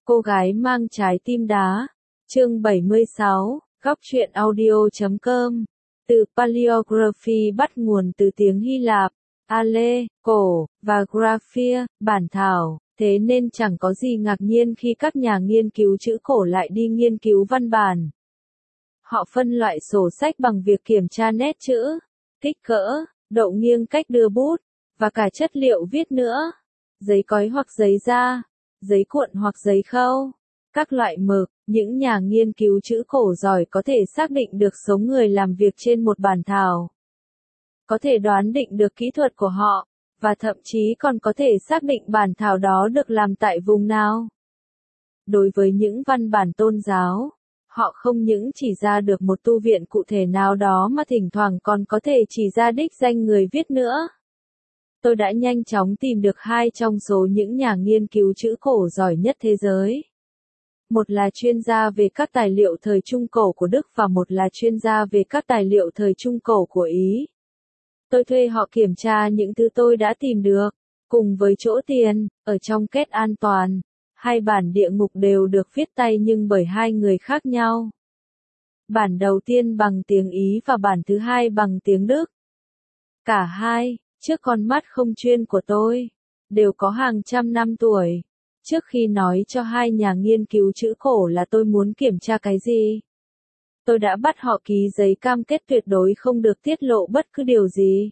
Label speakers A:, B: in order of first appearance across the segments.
A: Cô gái mang trái tim đá. Chương 76, góc truyện audio.com. Từ paleography bắt nguồn từ tiếng Hy Lạp, ale, cổ, và graphia, bản thảo, thế nên chẳng có gì ngạc nhiên khi các nhà nghiên cứu chữ cổ lại đi nghiên cứu văn bản. Họ phân loại sổ sách bằng việc kiểm tra nét chữ, kích cỡ, độ nghiêng cách đưa bút, và cả chất liệu viết nữa. Giấy cói hoặc giấy da, giấy cuộn hoặc giấy khâu, các loại mực. Những nhà nghiên cứu chữ cổ giỏi có thể xác định được số người làm việc trên một bản thảo, có thể đoán định được kỹ thuật của họ, và thậm chí còn có thể xác định bản thảo đó được làm tại vùng nào. Đối với những văn bản tôn giáo, họ không những chỉ ra được một tu viện cụ thể nào đó mà thỉnh thoảng còn có thể chỉ ra đích danh người viết nữa. Tôi đã nhanh chóng tìm được hai trong số những nhà nghiên cứu chữ cổ giỏi nhất thế giới. Một là chuyên gia về các tài liệu thời Trung Cổ của Đức và một là chuyên gia về các tài liệu thời Trung Cổ của Ý. Tôi thuê họ kiểm tra những thứ tôi đã tìm được, cùng với chỗ tiền, ở trong kết an toàn. Hai bản địa ngục đều được viết tay nhưng bởi hai người khác nhau. Bản đầu tiên bằng tiếng Ý và bản thứ hai bằng tiếng Đức. Cả hai, trước con mắt không chuyên của tôi, đều có hàng trăm năm tuổi. Trước khi nói cho hai nhà nghiên cứu chữ cổ là tôi muốn kiểm tra cái gì, tôi đã bắt họ ký giấy cam kết tuyệt đối không được tiết lộ bất cứ điều gì.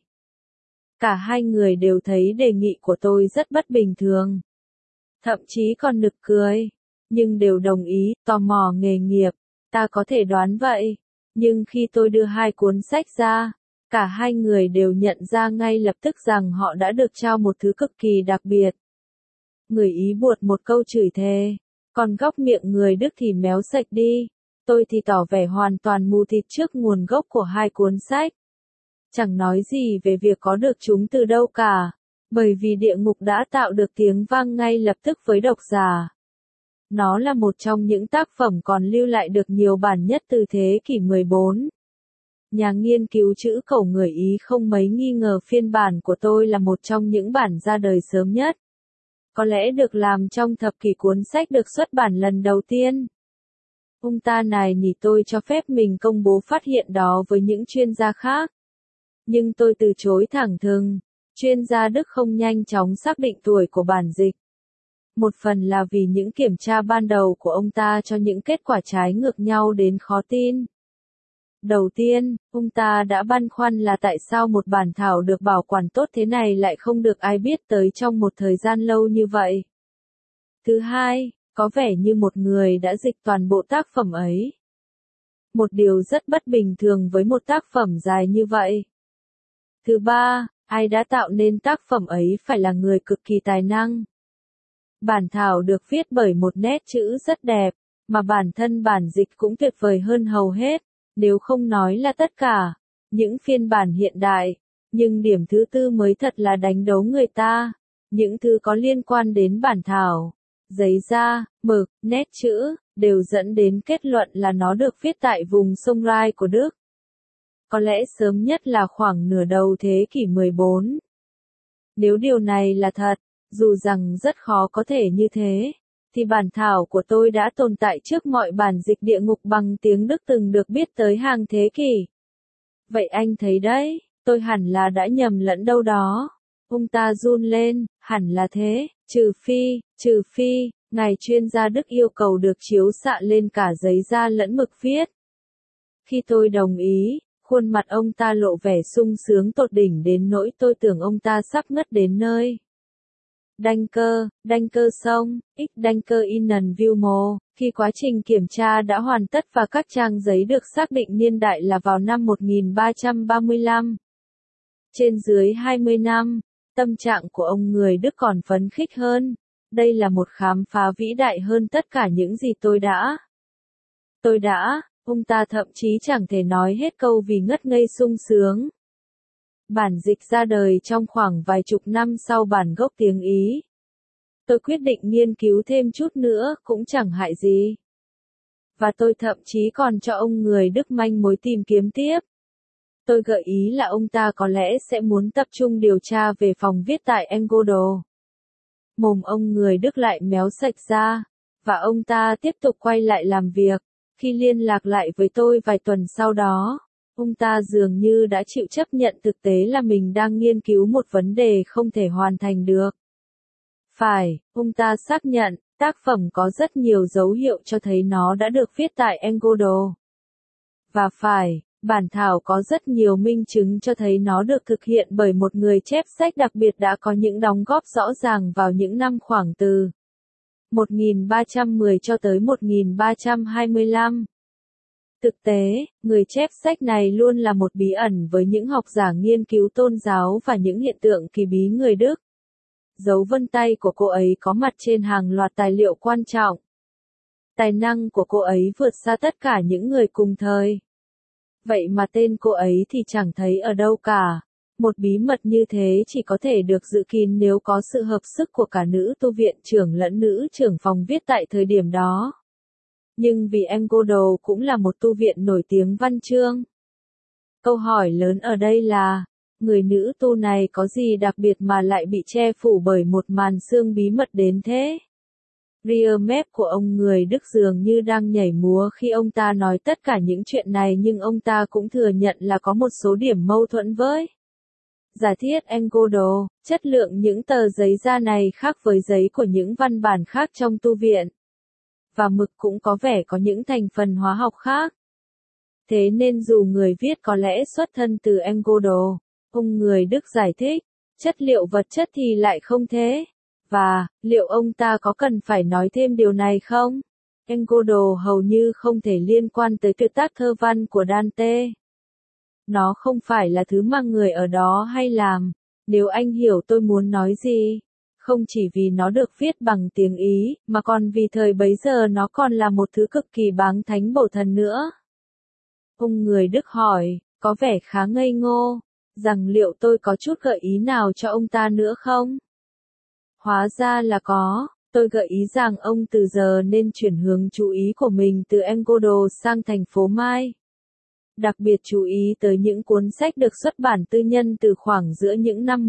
A: Cả hai người đều thấy đề nghị của tôi rất bất bình thường, thậm chí còn nực cười, nhưng đều đồng ý. Tò mò nghề nghiệp, ta có thể đoán vậy, nhưng khi tôi đưa hai cuốn sách ra, cả hai người đều nhận ra ngay lập tức rằng họ đã được trao một thứ cực kỳ đặc biệt. Người Ý buột một câu chửi thề, còn góc miệng người Đức thì méo sạch đi. Tôi thì tỏ vẻ hoàn toàn mù tịt trước nguồn gốc của hai cuốn sách. Chẳng nói gì về việc có được chúng từ đâu cả, bởi vì địa ngục đã tạo được tiếng vang ngay lập tức với độc giả. Nó là một trong những tác phẩm còn lưu lại được nhiều bản nhất từ thế kỷ 14. Nhà nghiên cứu chữ cổ người Ý không mấy nghi ngờ phiên bản của tôi là một trong những bản ra đời sớm nhất. Có lẽ được làm trong thập kỷ cuốn sách được xuất bản lần đầu tiên. Ông ta nài nỉ tôi cho phép mình công bố phát hiện đó với những chuyên gia khác. Nhưng tôi từ chối thẳng thừng. Chuyên gia Đức không nhanh chóng xác định tuổi của bản dịch. Một phần là vì những kiểm tra ban đầu của ông ta cho những kết quả trái ngược nhau đến khó tin. Đầu tiên, ông ta đã băn khoăn là tại sao một bản thảo được bảo quản tốt thế này lại không được ai biết tới trong một thời gian lâu như vậy. Thứ hai, có vẻ như một người đã dịch toàn bộ tác phẩm ấy. Một điều rất bất bình thường với một tác phẩm dài như vậy. Thứ ba, ai đã tạo nên tác phẩm ấy phải là người cực kỳ tài năng. Bản thảo được viết bởi một nét chữ rất đẹp, mà bản thân bản dịch cũng tuyệt vời hơn hầu hết, nếu không nói là tất cả, những phiên bản hiện đại. Nhưng điểm thứ tư mới thật là đánh đố người ta. Những thứ có liên quan đến bản thảo, giấy da, mực, nét chữ, đều dẫn đến kết luận là nó được viết tại vùng sông Rai của Đức. Có lẽ sớm nhất là khoảng nửa đầu thế kỷ 14. Nếu điều này là thật, dù rằng rất khó có thể như thế, thì bản thảo của tôi đã tồn tại trước mọi bản dịch địa ngục bằng tiếng Đức từng được biết tới hàng thế kỷ. Vậy anh thấy đấy, tôi hẳn là đã nhầm lẫn đâu đó. Ông ta run lên, hẳn là thế, trừ phi, ngài chuyên gia Đức yêu cầu được chiếu xạ lên cả giấy da lẫn mực viết. Khi tôi đồng ý, khuôn mặt ông ta lộ vẻ sung sướng tột đỉnh đến nỗi tôi tưởng ông ta sắp ngất đến nơi. Danke xong, Danke Ihnen vielmals. Khi quá trình kiểm tra đã hoàn tất và các trang giấy được xác định niên đại là vào năm 1335. Trên dưới 20 năm, tâm trạng của ông người Đức còn phấn khích hơn. Đây là một khám phá vĩ đại hơn tất cả những gì tôi đã, ông ta thậm chí chẳng thể nói hết câu vì ngất ngây sung sướng. Bản dịch ra đời trong khoảng vài chục năm sau bản gốc tiếng Ý. Tôi quyết định nghiên cứu thêm chút nữa cũng chẳng hại gì. Và tôi thậm chí còn cho ông người Đức manh mối tìm kiếm tiếp. Tôi gợi ý là ông ta có lẽ sẽ muốn tập trung điều tra về phòng viết tại Engodo. Mồm ông người Đức lại méo sạch ra, Và ông ta tiếp tục quay lại làm việc. Khi liên lạc lại với tôi vài tuần sau đó, ông ta dường như đã chịu chấp nhận thực tế là mình đang nghiên cứu một vấn đề không thể hoàn thành được. Phải, ông ta xác nhận, tác phẩm có rất nhiều dấu hiệu cho thấy nó đã được viết tại Engodo. Và phải, bản thảo có rất nhiều minh chứng cho thấy nó được thực hiện bởi một người chép sách đặc biệt đã có những đóng góp rõ ràng vào những năm khoảng từ 1310 cho tới 1325. Thực tế, người chép sách này luôn là một bí ẩn với những học giả nghiên cứu tôn giáo và những hiện tượng kỳ bí người Đức. Dấu vân tay của cô ấy có mặt trên hàng loạt tài liệu quan trọng. Tài năng của cô ấy vượt xa tất cả những người cùng thời. Vậy mà tên cô ấy thì chẳng thấy ở đâu cả. Một bí mật như thế chỉ có thể được giữ kín nếu có sự hợp sức của cả nữ tu viện trưởng lẫn nữ trưởng phòng viết tại thời điểm đó. Nhưng vì Engodo cũng là một tu viện nổi tiếng văn chương. Câu hỏi lớn ở đây là, người nữ tu này có gì đặc biệt mà lại bị che phủ bởi một màn sương bí mật đến thế? Rear mép của ông người Đức dường như đang nhảy múa khi ông ta nói tất cả những chuyện này, nhưng ông ta cũng thừa nhận là có một số điểm mâu thuẫn với giả thiết Engodo. Chất lượng những tờ giấy da này khác với giấy của những văn bản khác trong tu viện. Và mực cũng có vẻ có những thành phần hóa học khác. Thế nên dù người viết có lẽ xuất thân từ Engodo, ông người Đức giải thích, chất liệu vật chất thì lại không thế. Và, liệu ông ta có cần phải nói thêm điều này không? Engodo hầu như không thể liên quan tới tuyệt tác thơ văn của Dante. Nó không phải là thứ mà người ở đó hay làm, nếu anh hiểu tôi muốn nói gì. Không chỉ vì nó được viết bằng tiếng Ý, mà còn vì thời bấy giờ nó còn là một thứ cực kỳ báng thánh bổ thần nữa. Ông người Đức hỏi, có vẻ khá ngây ngô, rằng liệu tôi có chút gợi ý nào cho ông ta nữa không? Hóa ra là có, tôi gợi ý rằng ông từ giờ nên chuyển hướng chú ý của mình từ Engodo sang thành phố Mai. Đặc biệt chú ý tới những cuốn sách được xuất bản tư nhân từ khoảng giữa những năm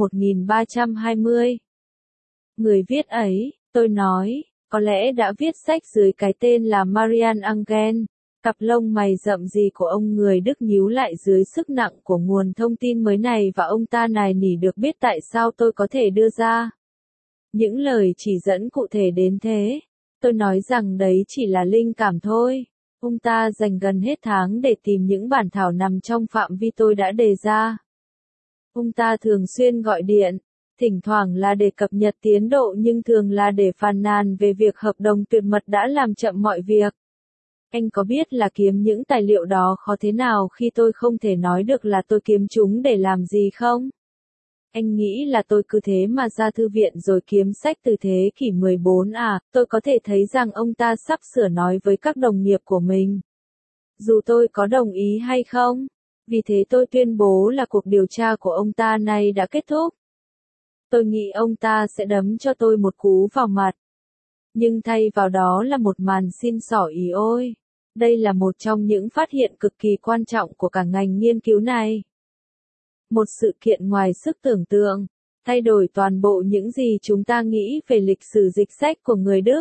A: 1320. Người viết ấy, tôi nói, có lẽ đã viết sách dưới cái tên là Marian Engel. Cặp lông mày rậm gì của ông người Đức nhíu lại dưới sức nặng của nguồn thông tin mới này, và ông ta nài nỉ được biết tại sao tôi có thể đưa ra những lời chỉ dẫn cụ thể đến thế. Tôi nói rằng đấy chỉ là linh cảm thôi. Ông ta dành gần hết tháng để tìm những bản thảo nằm trong phạm vi tôi đã đề ra. Ông ta thường xuyên gọi điện, thỉnh thoảng là để cập nhật tiến độ, nhưng thường là để phàn nàn về việc hợp đồng tuyệt mật đã làm chậm mọi việc. Anh có biết là kiếm những tài liệu đó khó thế nào khi tôi không thể nói được là tôi kiếm chúng để làm gì không? Anh nghĩ là tôi cứ thế mà ra thư viện rồi kiếm sách từ thế kỷ 14 à? Tôi có thể thấy rằng ông ta sắp sửa nói với các đồng nghiệp của mình. Dù tôi có đồng ý hay không. Vì thế tôi tuyên bố là cuộc điều tra của ông ta này đã kết thúc. Tôi nghĩ ông ta sẽ đấm cho tôi một cú vào mặt. Nhưng thay vào đó là một màn xin xỏ ý ôi. Đây là một trong những phát hiện cực kỳ quan trọng của cả ngành nghiên cứu này. Một sự kiện ngoài sức tưởng tượng, thay đổi toàn bộ những gì chúng ta nghĩ về lịch sử dịch sách của người Đức.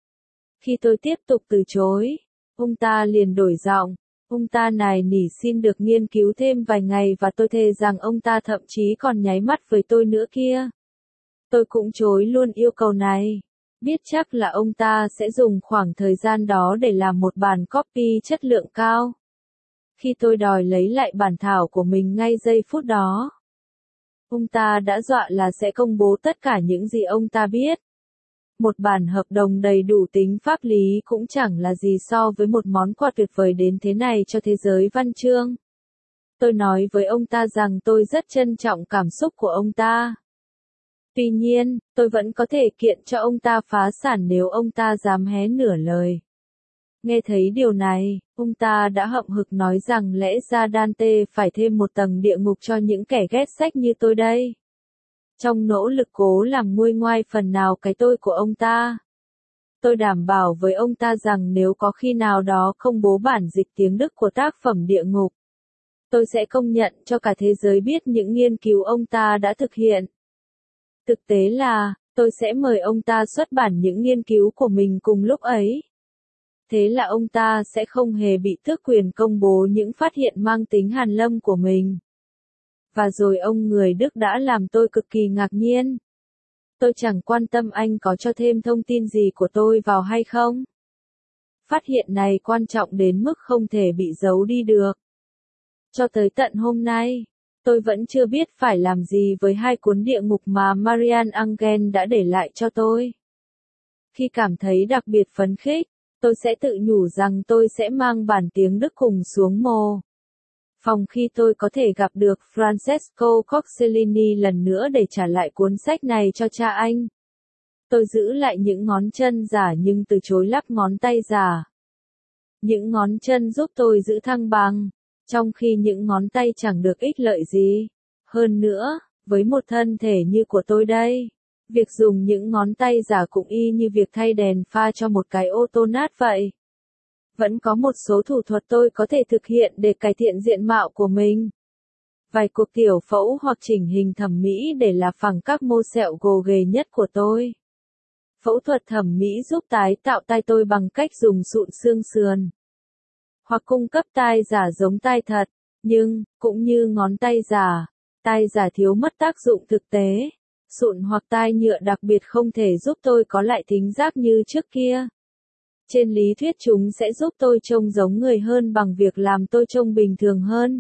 A: Khi tôi tiếp tục từ chối, ông ta liền đổi giọng. Ông ta nài nỉ xin được nghiên cứu thêm vài ngày, và tôi thề rằng ông ta thậm chí còn nháy mắt với tôi nữa kia. Tôi cũng chối luôn yêu cầu này. Biết chắc là ông ta sẽ dùng khoảng thời gian đó để làm một bản copy chất lượng cao. Khi tôi đòi lấy lại bản thảo của mình ngay giây phút đó, ông ta đã dọa là sẽ công bố tất cả những gì ông ta biết. Một bản hợp đồng đầy đủ tính pháp lý cũng chẳng là gì so với một món quà tuyệt vời đến thế này cho thế giới văn chương. Tôi nói với ông ta rằng tôi rất trân trọng cảm xúc của ông ta. Tuy nhiên, tôi vẫn có thể kiện cho ông ta phá sản nếu ông ta dám hé nửa lời. Nghe thấy điều này, ông ta đã hậm hực nói rằng lẽ ra Dante phải thêm một tầng địa ngục cho những kẻ ghét sách như tôi đây. Trong nỗ lực cố làm nguôi ngoai phần nào cái tôi của ông ta, tôi đảm bảo với ông ta rằng nếu có khi nào đó công bố bản dịch tiếng Đức của tác phẩm Địa Ngục, tôi sẽ công nhận cho cả thế giới biết những nghiên cứu ông ta đã thực hiện. Thực tế là, tôi sẽ mời ông ta xuất bản những nghiên cứu của mình cùng lúc ấy. Thế là ông ta sẽ không hề bị tước quyền công bố những phát hiện mang tính hàn lâm của mình. Và rồi ông người Đức đã làm tôi cực kỳ ngạc nhiên. Tôi chẳng quan tâm anh có cho thêm thông tin gì của tôi vào hay không. Phát hiện này quan trọng đến mức không thể bị giấu đi được. Cho tới tận hôm nay, tôi vẫn chưa biết phải làm gì với hai cuốn địa ngục mà Marian Engel đã để lại cho tôi. Khi cảm thấy đặc biệt phấn khích, tôi sẽ tự nhủ rằng tôi sẽ mang bản tiếng Đức cùng xuống mồ phòng khi tôi có thể gặp được Francesco Coccellini lần nữa để trả lại cuốn sách này cho cha anh. Tôi giữ lại những ngón chân giả nhưng từ chối lắp ngón tay giả. Những ngón chân giúp tôi giữ thăng bằng, trong khi những ngón tay chẳng được ích lợi gì. Hơn nữa, với một thân thể như của tôi đây, việc dùng những ngón tay giả cũng y như việc thay đèn pha cho một cái ô tô nát vậy. Vẫn có một số thủ thuật tôi có thể thực hiện để cải thiện diện mạo của mình. Vài cuộc tiểu phẫu hoặc chỉnh hình thẩm mỹ để là phẳng các mô sẹo gồ ghề nhất của tôi. Phẫu thuật thẩm mỹ giúp tái tạo tai tôi bằng cách dùng sụn xương sườn. Hoặc cung cấp tai giả giống tai thật, nhưng, cũng như ngón tay giả, tai giả thiếu mất tác dụng thực tế. Sụn hoặc tai nhựa đặc biệt không thể giúp tôi có lại thính giác như trước kia. Trên lý thuyết chúng sẽ giúp tôi trông giống người hơn bằng việc làm tôi trông bình thường hơn.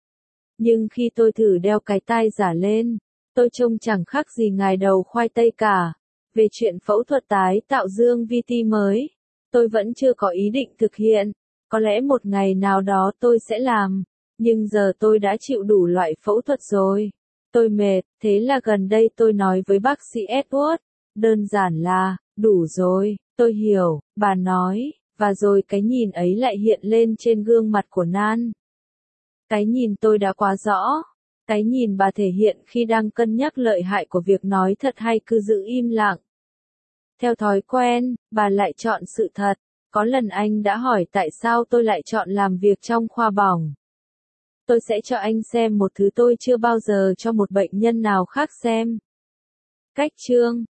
A: Nhưng khi tôi thử đeo cái tai giả lên, tôi trông chẳng khác gì ngài đầu khoai tây cả. Về chuyện phẫu thuật tái tạo dương VT mới, tôi vẫn chưa có ý định thực hiện. Có lẽ một ngày nào đó tôi sẽ làm, nhưng giờ tôi đã chịu đủ loại phẫu thuật rồi. Tôi mệt, thế là gần đây tôi nói với bác sĩ Edward, đơn giản là, đủ rồi, tôi hiểu, bà nói, và rồi cái nhìn ấy lại hiện lên trên gương mặt của Nan. Cái nhìn tôi đã quá rõ, cái nhìn bà thể hiện khi đang cân nhắc lợi hại của việc nói thật hay cứ giữ im lặng. Theo thói quen, bà lại chọn sự thật. Có lần anh đã hỏi tại sao tôi lại chọn làm việc trong khoa bỏng. Tôi sẽ cho anh xem một thứ tôi chưa bao giờ cho một bệnh nhân nào khác xem. Cách chương